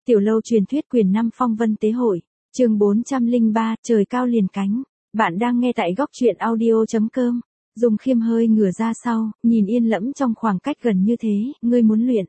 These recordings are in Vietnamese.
Tiểu lâu truyền thuyết quyền 5 phong vân tế hội, chương 403, trời cao liền cánh. Bạn đang nghe tại góc truyện audio.com. Dung Khiêm hơi ngửa ra sau, nhìn Yên Lẫm trong khoảng cách gần như thế, ngươi muốn luyện.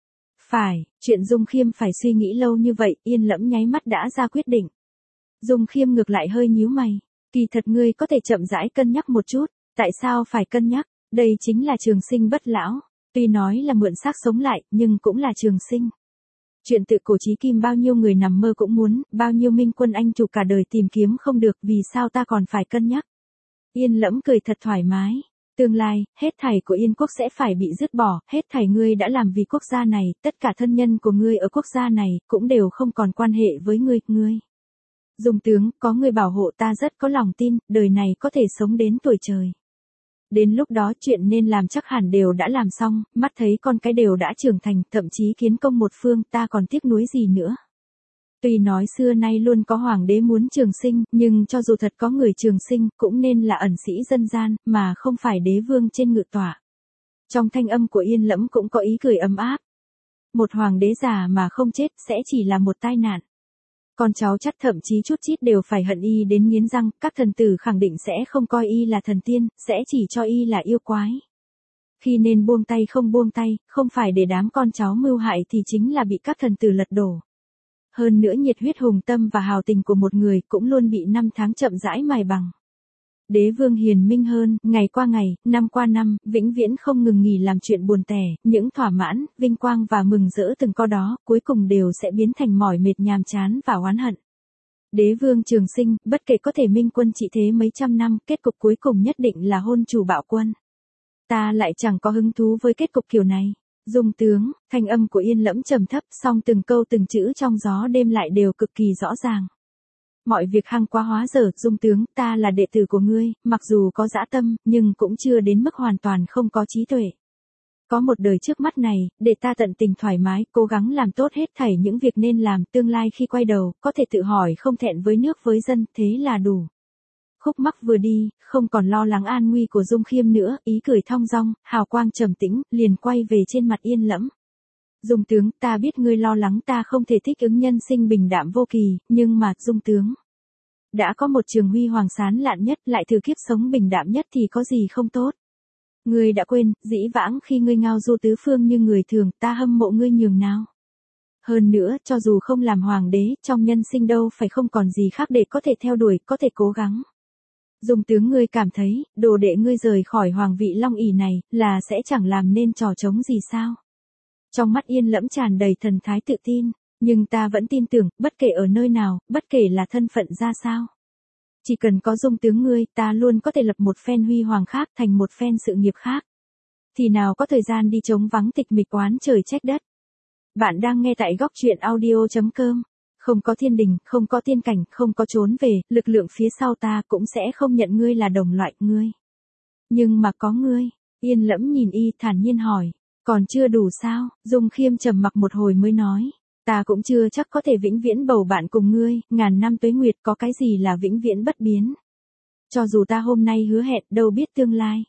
Phải, chuyện Dung Khiêm phải suy nghĩ lâu như vậy, Yên Lẫm nháy mắt đã ra quyết định. Dung Khiêm ngược lại hơi nhíu mày, kỳ thật ngươi có thể chậm rãi cân nhắc một chút, tại sao phải cân nhắc, đây chính là trường sinh bất lão, tuy nói là mượn xác sống lại, nhưng cũng là trường sinh. Chuyện tự cổ chí kim bao nhiêu người nằm mơ cũng muốn, bao nhiêu minh quân anh chủ cả đời tìm kiếm không được, vì sao ta còn phải cân nhắc. Yên Lẫm cười thật thoải mái, tương lai, hết thảy của Yên quốc sẽ phải bị dứt bỏ, hết thảy ngươi đã làm vì quốc gia này, tất cả thân nhân của ngươi ở quốc gia này, cũng đều không còn quan hệ với ngươi. Dung tướng, có người bảo hộ ta rất có lòng tin, đời này có thể sống đến tuổi trời. Đến lúc đó chuyện nên làm chắc hẳn đều đã làm xong, mắt thấy con cái đều đã trưởng thành, thậm chí kiến công một phương, ta còn tiếc nuối gì nữa. Tuy nói xưa nay luôn có hoàng đế muốn trường sinh, nhưng cho dù thật có người trường sinh, cũng nên là ẩn sĩ dân gian, mà không phải đế vương trên ngự tọa. Trong thanh âm của Yên Lẫm cũng có ý cười ấm áp. Một hoàng đế già mà không chết, sẽ chỉ là một tai nạn. Con cháu chắc thậm chí chút chít đều phải hận y đến nghiến răng, các thần tử khẳng định sẽ không coi y là thần tiên, sẽ chỉ cho y là yêu quái. Khi nên buông tay không buông tay, không phải để đám con cháu mưu hại thì chính là bị các thần tử lật đổ. Hơn nữa nhiệt huyết hùng tâm và hào tình của một người cũng luôn bị năm tháng chậm rãi mài bằng. Đế vương hiền minh hơn, ngày qua ngày, năm qua năm, vĩnh viễn không ngừng nghỉ làm chuyện buồn tẻ, những thỏa mãn, vinh quang và mừng rỡ từng có đó, cuối cùng đều sẽ biến thành mỏi mệt nhàm chán và oán hận. Đế vương trường sinh, bất kể có thể minh quân trị thế mấy trăm năm, kết cục cuối cùng nhất định là hôn chủ bạo quân. Ta lại chẳng có hứng thú với kết cục kiểu này. Dung tướng, thanh âm của Yên Lẫm trầm thấp, song từng câu từng chữ trong gió đêm lại đều cực kỳ rõ ràng. Mọi việc hăng quá hóa dở, Dung tướng, ta là đệ tử của ngươi, mặc dù có dã tâm, nhưng cũng chưa đến mức hoàn toàn không có trí tuệ. Có một đời trước mắt này, để ta tận tình thoải mái, cố gắng làm tốt hết thảy những việc nên làm, tương lai khi quay đầu, có thể tự hỏi không thẹn với nước với dân, thế là đủ. Khúc mắc vừa đi, không còn lo lắng an nguy của Dung Khiêm nữa, ý cười thong dong, hào quang trầm tĩnh, liền quay về trên mặt Yên Lẫm. Dung tướng, ta biết ngươi lo lắng ta không thể thích ứng nhân sinh bình đạm vô kỳ, nhưng mà, Dung tướng. Đã có một trường huy hoàng sáng lạn nhất, lại thử kiếp sống bình đạm nhất thì có gì không tốt. Ngươi đã quên, dĩ vãng khi ngươi ngao du tứ phương như người thường, ta hâm mộ ngươi nhường nào. Hơn nữa, cho dù không làm hoàng đế, trong nhân sinh đâu phải không còn gì khác để có thể theo đuổi, có thể cố gắng. Dung tướng, ngươi cảm thấy, đồ đệ ngươi rời khỏi hoàng vị long ỷ này, là sẽ chẳng làm nên trò trống gì sao? Trong mắt Yên Lẫm tràn đầy thần thái tự tin, nhưng ta vẫn tin tưởng, bất kể ở nơi nào, bất kể là thân phận ra sao. Chỉ cần có Dung tướng ngươi, ta luôn có thể lập một phen huy hoàng khác thành một phen sự nghiệp khác. Thì nào có thời gian đi trống vắng tịch mịch oán trời trách đất. Bạn đang nghe tại góc truyện audio.com. Không có thiên đình, không có tiên cảnh, không có trốn về, lực lượng phía sau ta cũng sẽ không nhận ngươi là đồng loại, ngươi. Nhưng mà có ngươi, Yên Lẫm nhìn y thản nhiên hỏi, còn chưa đủ sao? Dung Khiêm trầm mặc một hồi mới nói, ta cũng chưa chắc có thể vĩnh viễn bầu bạn cùng ngươi, ngàn năm tuế nguyệt có cái gì là vĩnh viễn bất biến. Cho dù ta hôm nay hứa hẹn, đâu biết tương lai.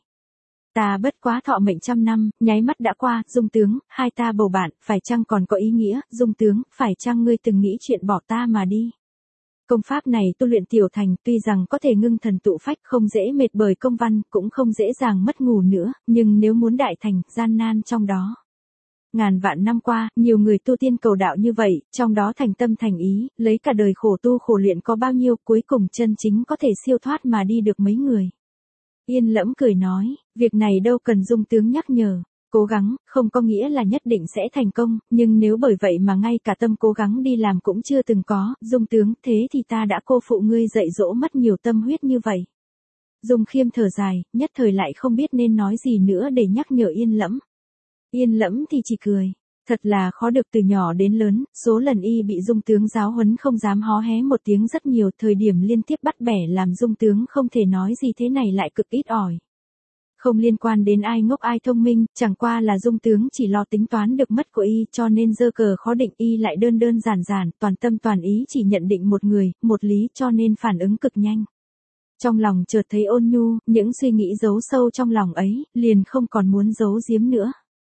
Ta bất quá thọ mệnh trăm năm, nháy mắt đã qua, Dung tướng, hai ta bầu bạn, phải chăng còn có ý nghĩa, Dung tướng, phải chăng ngươi từng nghĩ chuyện bỏ ta mà đi. Công pháp này tu luyện tiểu thành, tuy rằng có thể ngưng thần tụ phách, không dễ mệt bởi công văn, cũng không dễ dàng mất ngủ nữa, nhưng nếu muốn đại thành, gian nan trong đó. Ngàn vạn năm qua, nhiều người tu tiên cầu đạo như vậy, trong đó thành tâm thành ý, lấy cả đời khổ tu khổ luyện có bao nhiêu, cuối cùng chân chính có thể siêu thoát mà đi được mấy người. Yên Lẫm cười nói, việc này đâu cần Dung tướng nhắc nhở, cố gắng, không có nghĩa là nhất định sẽ thành công, nhưng nếu bởi vậy mà ngay cả tâm cố gắng đi làm cũng chưa từng có, Dung tướng, thế thì ta đã cô phụ ngươi dạy dỗ mất nhiều tâm huyết như vậy. Dung Khiêm thở dài, nhất thời lại không biết nên nói gì nữa để nhắc nhở Yên Lẫm. Yên Lẫm thì chỉ cười. Thật là khó được, từ nhỏ đến lớn, số lần y bị Dung tướng giáo huấn không dám hó hé một tiếng rất nhiều, thời điểm liên tiếp bắt bẻ làm Dung tướng không thể nói gì thế này lại cực ít ỏi. Không liên quan đến ai ngốc ai thông minh, chẳng qua là Dung tướng chỉ lo tính toán được mất của y, cho nên giơ cờ khó định, y lại đơn đơn giản giản, toàn tâm toàn ý chỉ nhận định một người, một lý, cho nên phản ứng cực nhanh. Trong lòng chợt thấy ôn nhu, những suy nghĩ giấu sâu trong lòng ấy, liền không còn muốn giấu giếm nữa.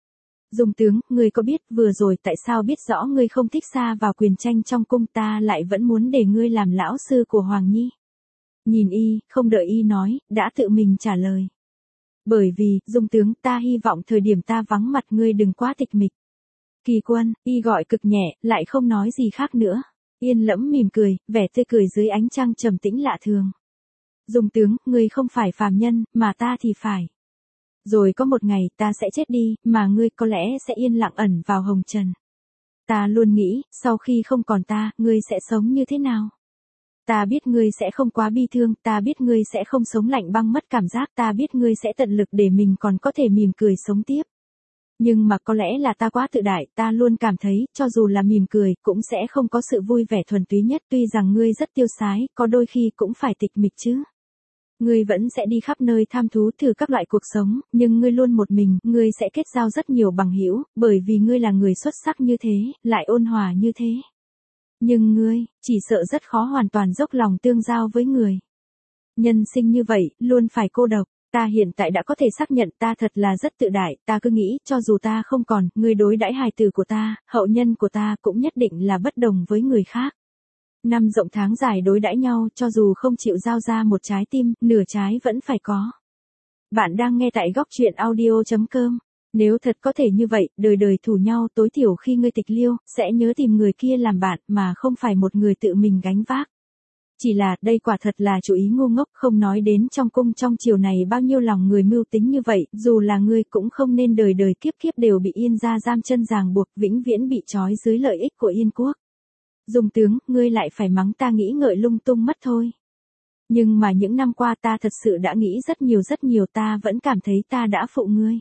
Dung tướng, ngươi có biết vừa rồi tại sao biết rõ ngươi không thích xa vào quyền tranh trong cung ta lại vẫn muốn để ngươi làm lão sư của Hoàng Nhi? Nhìn y, không đợi y nói, đã tự mình trả lời. Bởi vì, Dung tướng, ta hy vọng thời điểm ta vắng mặt ngươi đừng quá tịch mịch. Kỳ Quân, y gọi cực nhẹ, lại không nói gì khác nữa. Yên Lẫm mỉm cười, vẻ tươi cười dưới ánh trăng trầm tĩnh lạ thường. Dung tướng, ngươi không phải phàm nhân, mà ta thì phải. Rồi có một ngày ta sẽ chết đi, mà ngươi có lẽ sẽ yên lặng ẩn vào hồng trần. Ta luôn nghĩ, sau khi không còn ta, ngươi sẽ sống như thế nào? Ta biết ngươi sẽ không quá bi thương, ta biết ngươi sẽ không sống lạnh băng mất cảm giác, ta biết ngươi sẽ tận lực để mình còn có thể mỉm cười sống tiếp. Nhưng mà có lẽ là ta quá tự đại, ta luôn cảm thấy, cho dù là mỉm cười, cũng sẽ không có sự vui vẻ thuần túy nhất, tuy rằng ngươi rất tiêu sái, có đôi khi cũng phải tịch mịch chứ. Ngươi vẫn sẽ đi khắp nơi tham thú thử các loại cuộc sống, nhưng ngươi luôn một mình, ngươi sẽ kết giao rất nhiều bằng hữu, bởi vì ngươi là người xuất sắc như thế, lại ôn hòa như thế. Nhưng ngươi, chỉ sợ rất khó hoàn toàn dốc lòng tương giao với người. Nhân sinh như vậy, luôn phải cô độc. Ta hiện tại đã có thể xác nhận ta thật là rất tự đại, ta cứ nghĩ, cho dù ta không còn, ngươi đối đãi hài tử của ta, hậu nhân của ta cũng nhất định là bất đồng với người khác. Năm rộng tháng dài đối đãi nhau, cho dù không chịu giao ra một trái tim, nửa trái vẫn phải có. Bạn đang nghe tại góc truyện audio.com. Nếu thật có thể như vậy, đời đời thủ nhau, tối thiểu khi ngươi tịch liêu, sẽ nhớ tìm người kia làm bạn, mà không phải một người tự mình gánh vác. Chỉ là, đây quả thật là chủ ý ngu ngốc, không nói đến trong cung trong triều này bao nhiêu lòng người mưu tính như vậy, dù là ngươi cũng không nên đời đời kiếp kiếp đều bị Yên gia giam chân ràng buộc, vĩnh viễn bị trói dưới lợi ích của Yên quốc. Dung tướng, ngươi lại phải mắng ta nghĩ ngợi lung tung mất thôi. Nhưng mà những năm qua ta thật sự đã nghĩ rất nhiều, ta vẫn cảm thấy ta đã phụ ngươi.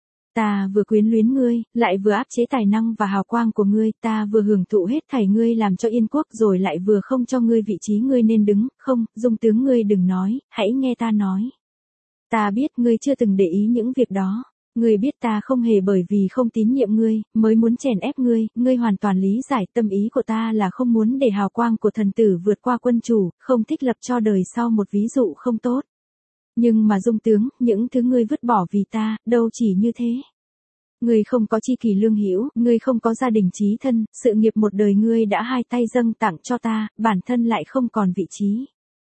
Ta vừa quyến luyến ngươi, lại vừa áp chế tài năng và hào quang của ngươi, ta vừa hưởng thụ hết thảy ngươi làm cho Yên quốc rồi lại vừa không cho ngươi vị trí ngươi nên đứng, không, Dung tướng ngươi đừng nói, hãy nghe ta nói. Ta biết ngươi chưa từng để ý những việc đó. Ngươi biết ta không hề bởi vì không tín nhiệm ngươi, mới muốn chèn ép ngươi, ngươi hoàn toàn lý giải tâm ý của ta là không muốn để hào quang của thần tử vượt qua quân chủ, không thích lập cho đời sau một ví dụ không tốt. Nhưng mà Dung tướng, những thứ ngươi vứt bỏ vì ta, đâu chỉ như thế. Ngươi không có tri kỷ lương hữu, ngươi không có gia đình chí thân, sự nghiệp một đời ngươi đã hai tay dâng tặng cho ta, bản thân lại không còn vị trí.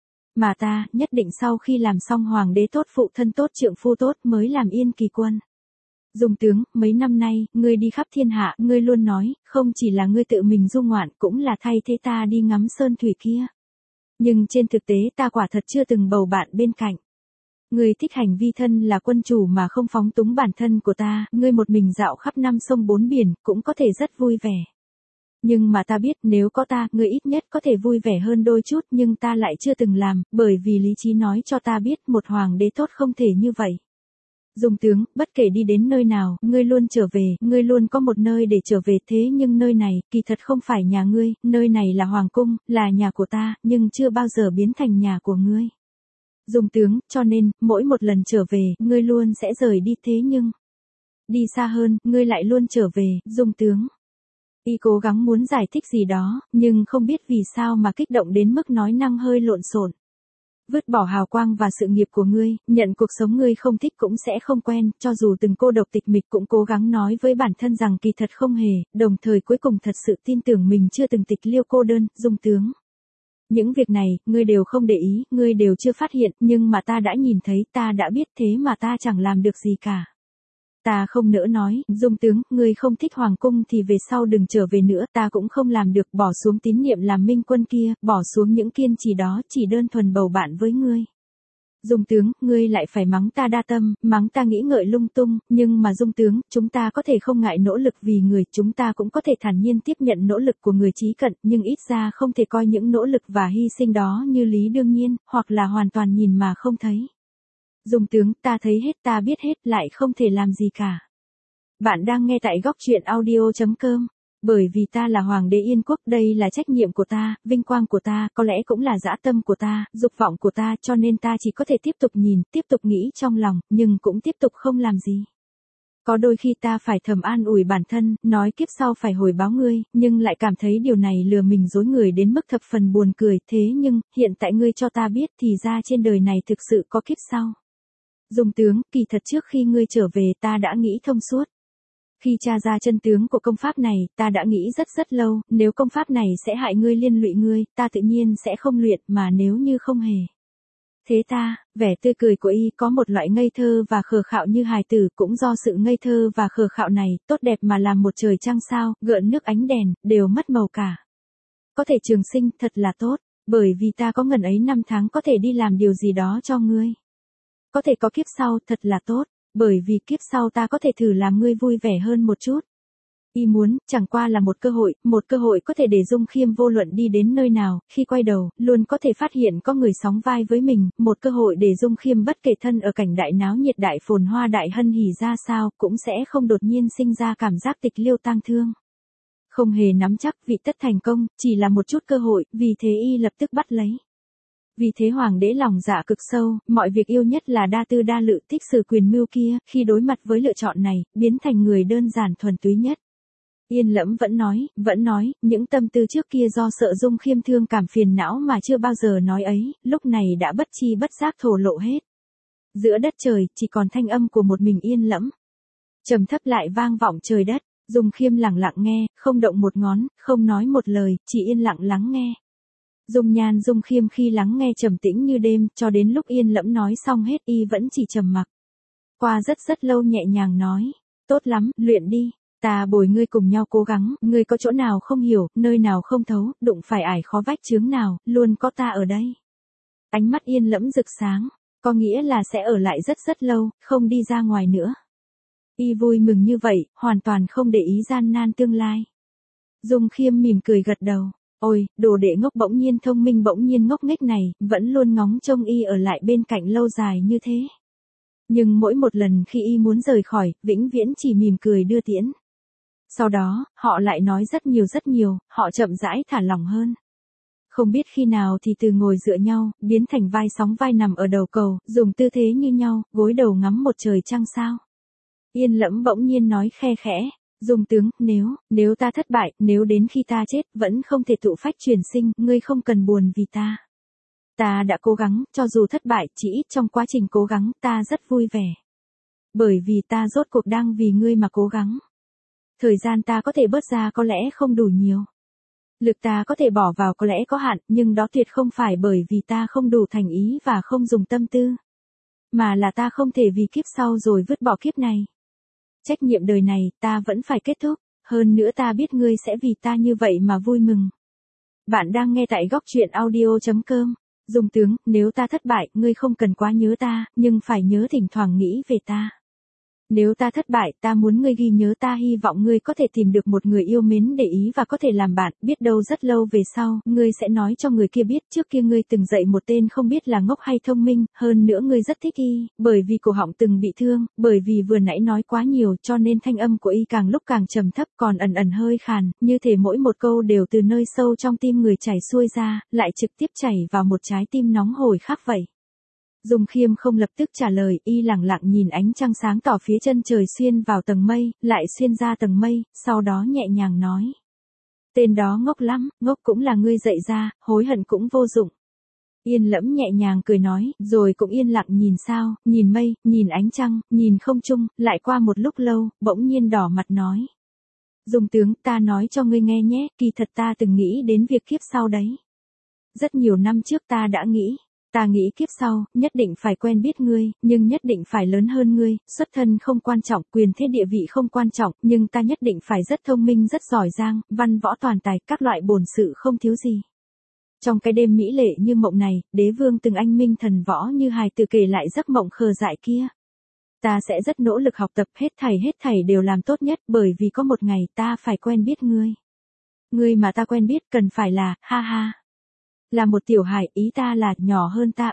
Mà ta, nhất định sau khi làm xong hoàng đế tốt phụ thân tốt trượng phu tốt mới làm Yên Kỳ Quân. Dung tướng, mấy năm nay, ngươi đi khắp thiên hạ, ngươi luôn nói, không chỉ là ngươi tự mình du ngoạn, cũng là thay thế ta đi ngắm sơn thủy kia. Nhưng trên thực tế ta quả thật chưa từng bầu bạn bên cạnh. Ngươi thích hành vi thân là quân chủ mà không phóng túng bản thân của ta, ngươi một mình dạo khắp năm sông bốn biển, cũng có thể rất vui vẻ. Nhưng mà ta biết nếu có ta, ngươi ít nhất có thể vui vẻ hơn đôi chút, nhưng ta lại chưa từng làm, bởi vì lý trí nói cho ta biết một hoàng đế tốt không thể như vậy. Dung tướng, bất kể đi đến nơi nào, ngươi luôn trở về, ngươi luôn có một nơi để trở về, thế nhưng nơi này, kỳ thật không phải nhà ngươi, nơi này là hoàng cung, là nhà của ta, nhưng chưa bao giờ biến thành nhà của ngươi. Dung tướng, cho nên, mỗi một lần trở về, ngươi luôn sẽ rời đi, thế nhưng đi xa hơn, ngươi lại luôn trở về, Dung tướng. Y cố gắng muốn giải thích gì đó, nhưng không biết vì sao mà kích động đến mức nói năng hơi lộn xộn. Vứt bỏ hào quang và sự nghiệp của ngươi, nhận cuộc sống ngươi không thích cũng sẽ không quen, cho dù từng cô độc tịch mịch cũng cố gắng nói với bản thân rằng kỳ thật không hề, đồng thời cuối cùng thật sự tin tưởng mình chưa từng tịch liêu cô đơn, Dung tướng. Những việc này, ngươi đều không để ý, ngươi đều chưa phát hiện, nhưng mà ta đã nhìn thấy, ta đã biết thế mà ta chẳng làm được gì cả. Ta không nỡ nói, Dung tướng, ngươi không thích hoàng cung thì về sau đừng trở về nữa, ta cũng không làm được, bỏ xuống tín nhiệm làm minh quân kia, bỏ xuống những kiên trì đó, chỉ đơn thuần bầu bạn với ngươi. Dung tướng, ngươi lại phải mắng ta đa tâm, mắng ta nghĩ ngợi lung tung, nhưng mà Dung tướng, chúng ta có thể không ngại nỗ lực vì người, chúng ta cũng có thể thản nhiên tiếp nhận nỗ lực của người chí cận, nhưng ít ra không thể coi những nỗ lực và hy sinh đó như lý đương nhiên, hoặc là hoàn toàn nhìn mà không thấy. Dung tướng, ta thấy hết, ta biết hết, lại không thể làm gì cả. Bạn đang nghe tại góc truyện audio.com. Bởi vì ta là hoàng đế Yên quốc, đây là trách nhiệm của ta, vinh quang của ta, có lẽ cũng là dã tâm của ta, dục vọng của ta, cho nên ta chỉ có thể tiếp tục nhìn, tiếp tục nghĩ trong lòng, nhưng cũng tiếp tục không làm gì. Có đôi khi ta phải thầm an ủi bản thân, nói kiếp sau phải hồi báo ngươi, nhưng lại cảm thấy điều này lừa mình dối người đến mức thập phần buồn cười, thế nhưng, hiện tại ngươi cho ta biết thì ra trên đời này thực sự có kiếp sau. Dung tướng, kỳ thật trước khi ngươi trở về ta đã nghĩ thông suốt. Khi tra ra chân tướng của công pháp này, ta đã nghĩ rất lâu, nếu công pháp này sẽ hại ngươi liên lụy ngươi, ta tự nhiên sẽ không luyện, mà nếu như không hề. Thế ta, vẻ tươi cười của y có một loại ngây thơ và khờ khạo như hài tử, cũng do sự ngây thơ và khờ khạo này, tốt đẹp mà làm một trời trăng sao, gợn nước ánh đèn, đều mất màu cả. Có thể trường sinh, thật là tốt, bởi vì ta có ngần ấy năm tháng có thể đi làm điều gì đó cho ngươi. Có thể có kiếp sau, thật là tốt, bởi vì kiếp sau ta có thể thử làm ngươi vui vẻ hơn một chút. Y muốn, chẳng qua là một cơ hội có thể để Dung Khiêm vô luận đi đến nơi nào, khi quay đầu, luôn có thể phát hiện có người sóng vai với mình, một cơ hội để Dung Khiêm bất kể thân ở cảnh đại náo nhiệt đại phồn hoa đại hân hỉ ra sao, cũng sẽ không đột nhiên sinh ra cảm giác tịch liêu tang thương. Không hề nắm chắc vị tất thành công, chỉ là một chút cơ hội, vì thế y lập tức bắt lấy. Vì thế hoàng đế lòng dạ cực sâu, mọi việc yêu nhất là đa tư đa lự thích sự quyền mưu kia, khi đối mặt với lựa chọn này, biến thành người đơn giản thuần túy nhất. Yên Lẫm vẫn nói, những tâm tư trước kia do sợ Dung Khiêm thương cảm phiền não mà chưa bao giờ nói ấy, lúc này đã bất chi bất giác thổ lộ hết. Giữa đất trời, chỉ còn thanh âm của một mình Yên Lẫm. Trầm thấp lại vang vọng trời đất, Dung Khiêm lặng lặng nghe, không động một ngón, không nói một lời, chỉ yên lặng lắng nghe. Dung nhan Dung Khiêm khi lắng nghe trầm tĩnh như đêm, cho đến lúc Yên Lẫm nói xong hết y vẫn chỉ trầm mặc. Qua rất lâu nhẹ nhàng nói, tốt lắm, luyện đi. Ta bồi ngươi cùng nhau cố gắng, ngươi có chỗ nào không hiểu, nơi nào không thấu, đụng phải ải khó vách chướng nào, luôn có ta ở đây. Ánh mắt Yên Lẫm rực sáng, có nghĩa là sẽ ở lại rất lâu, không đi ra ngoài nữa. Y vui mừng như vậy, hoàn toàn không để ý gian nan tương lai. Dung Khiêm mỉm cười gật đầu, ôi, đồ đệ ngốc bỗng nhiên thông minh bỗng nhiên ngốc nghếch này, vẫn luôn ngóng trông y ở lại bên cạnh lâu dài như thế. Nhưng mỗi một lần khi y muốn rời khỏi, vĩnh viễn chỉ mỉm cười đưa tiễn. Sau đó, họ lại nói rất nhiều, họ chậm rãi thả lỏng hơn. Không biết khi nào thì từ ngồi dựa nhau, biến thành vai sóng vai nằm ở đầu cầu, dùng tư thế như nhau, gối đầu ngắm một trời trăng sao. Yên Lẫm bỗng nhiên nói khe khẽ, Dung tướng, nếu ta thất bại, nếu đến khi ta chết, vẫn không thể tụ phách truyền sinh, ngươi không cần buồn vì ta. Ta đã cố gắng, cho dù thất bại, chỉ ít trong quá trình cố gắng, ta rất vui vẻ. Bởi vì ta rốt cuộc đang vì ngươi mà cố gắng. Thời gian ta có thể bớt ra có lẽ không đủ nhiều. Lực ta có thể bỏ vào có lẽ có hạn, nhưng đó tuyệt không phải bởi vì ta không đủ thành ý và không dùng tâm tư. Mà là ta không thể vì kiếp sau rồi vứt bỏ kiếp này. Trách nhiệm đời này, ta vẫn phải kết thúc, hơn nữa ta biết ngươi sẽ vì ta như vậy mà vui mừng. Bạn đang nghe tại góc truyện audio.com. Dung tướng, nếu ta thất bại, ngươi không cần quá nhớ ta, nhưng phải nhớ thỉnh thoảng nghĩ về ta. Nếu ta thất bại, ta muốn ngươi ghi nhớ ta, hy vọng ngươi có thể tìm được một người yêu mến để ý và có thể làm bạn, biết đâu rất lâu về sau, ngươi sẽ nói cho người kia biết trước kia ngươi từng dạy một tên không biết là ngốc hay thông minh, hơn nữa ngươi rất thích y, bởi vì cổ họng từng bị thương, bởi vì vừa nãy nói quá nhiều cho nên thanh âm của y càng lúc càng trầm thấp còn ẩn hơi khàn, như thể mỗi một câu đều từ nơi sâu trong tim người chảy xuôi ra, lại trực tiếp chảy vào một trái tim nóng hổi khắc vậy. Dung Khiêm không lập tức trả lời, y lặng lặng nhìn ánh trăng sáng tỏ phía chân trời xuyên vào tầng mây, lại xuyên ra tầng mây, sau đó nhẹ nhàng nói. Tên đó ngốc lắm, ngốc cũng là ngươi dạy ra, hối hận cũng vô dụng. Yên Lẫm nhẹ nhàng cười nói, rồi cũng yên lặng nhìn sao, nhìn mây, nhìn ánh trăng, nhìn không trung, lại qua một lúc lâu, bỗng nhiên đỏ mặt nói. Dung tướng, ta nói cho ngươi nghe nhé, kỳ thật ta từng nghĩ đến việc kiếp sau đấy. Rất nhiều năm trước ta đã nghĩ. Ta nghĩ kiếp sau, nhất định phải quen biết ngươi, nhưng nhất định phải lớn hơn ngươi, xuất thân không quan trọng, quyền thế địa vị không quan trọng, nhưng ta nhất định phải rất thông minh rất giỏi giang, văn võ toàn tài, các loại bổn sự không thiếu gì. Trong cái đêm mỹ lệ như mộng này, đế vương từng anh minh thần võ như hài tử kể lại giấc mộng khờ dại kia. Ta sẽ rất nỗ lực học tập hết thảy đều làm tốt nhất, bởi vì có một ngày ta phải quen biết ngươi. Ngươi mà ta quen biết cần phải là, ha ha. Là một tiểu hài, ý ta là nhỏ hơn ta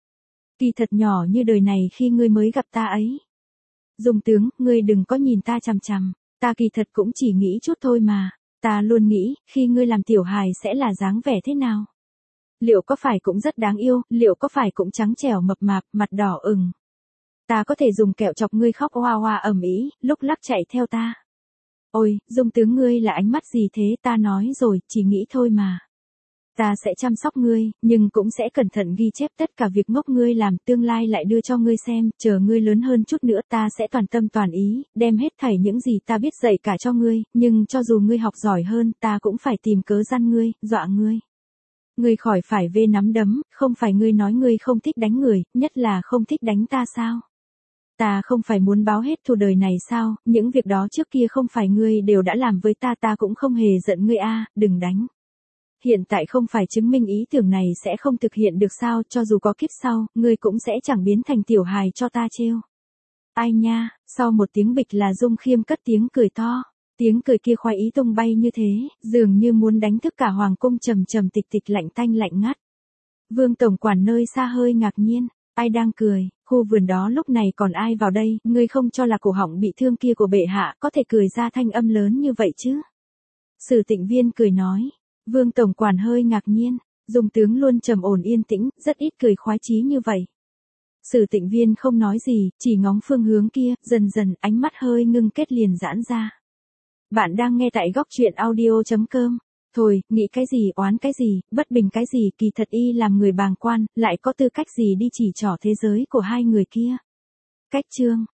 Kỳ thật nhỏ như đời này khi ngươi mới gặp ta ấy. Dung tướng, ngươi đừng có nhìn ta chằm chằm, ta kỳ thật cũng chỉ nghĩ chút thôi mà. Ta luôn nghĩ, khi ngươi làm tiểu hài sẽ là dáng vẻ thế nào? Liệu có phải cũng rất đáng yêu, liệu có phải cũng trắng trẻo mập mạp, mặt đỏ ửng? Ta có thể dùng kẹo chọc ngươi khóc hoa hoa ầm ĩ, lúc lắc chạy theo ta. Ôi, Dung tướng ngươi là ánh mắt gì thế, ta nói rồi, chỉ nghĩ thôi mà. Ta sẽ chăm sóc ngươi, nhưng cũng sẽ cẩn thận ghi chép tất cả việc ngốc ngươi làm, tương lai lại đưa cho ngươi xem, chờ ngươi lớn hơn chút nữa ta sẽ toàn tâm toàn ý, đem hết thảy những gì ta biết dạy cả cho ngươi, nhưng cho dù ngươi học giỏi hơn, ta cũng phải tìm cớ gian ngươi, dọa ngươi. Ngươi khỏi phải vê nắm đấm, không phải ngươi nói ngươi không thích đánh người, nhất là không thích đánh ta sao? Ta không phải muốn báo hết thù đời này sao, những việc đó trước kia không phải ngươi đều đã làm với ta cũng không hề giận ngươi a, đừng đánh. Hiện tại không phải chứng minh ý tưởng này sẽ không thực hiện được sao, cho dù có kiếp sau, ngươi cũng sẽ chẳng biến thành tiểu hài cho ta trêu. Ai nha, sau một tiếng bịch là Dung Khiêm cất tiếng cười to. Tiếng cười kia khoái ý tung bay như thế, dường như muốn đánh thức cả hoàng cung trầm trầm tịch tịch lạnh tanh lạnh ngắt. Vương tổng quản nơi xa hơi ngạc nhiên, ai đang cười, khu vườn đó lúc này còn ai vào đây, ngươi không cho là cổ họng bị thương kia của bệ hạ có thể cười ra thanh âm lớn như vậy chứ. Sử Tịnh Viên cười nói, Vương tổng quản hơi ngạc nhiên, Dung tướng luôn trầm ổn yên tĩnh, rất ít cười khoái chí như vậy. Sử Tịnh Viên không nói gì, chỉ ngóng phương hướng kia, dần dần ánh mắt hơi ngưng kết liền giãn ra. Bạn đang nghe tại góc truyện audio.com. Thôi, nghĩ cái gì oán cái gì, bất bình cái gì, kỳ thật y làm người bàng quan, lại có tư cách gì đi chỉ trỏ thế giới của hai người kia. Cách chương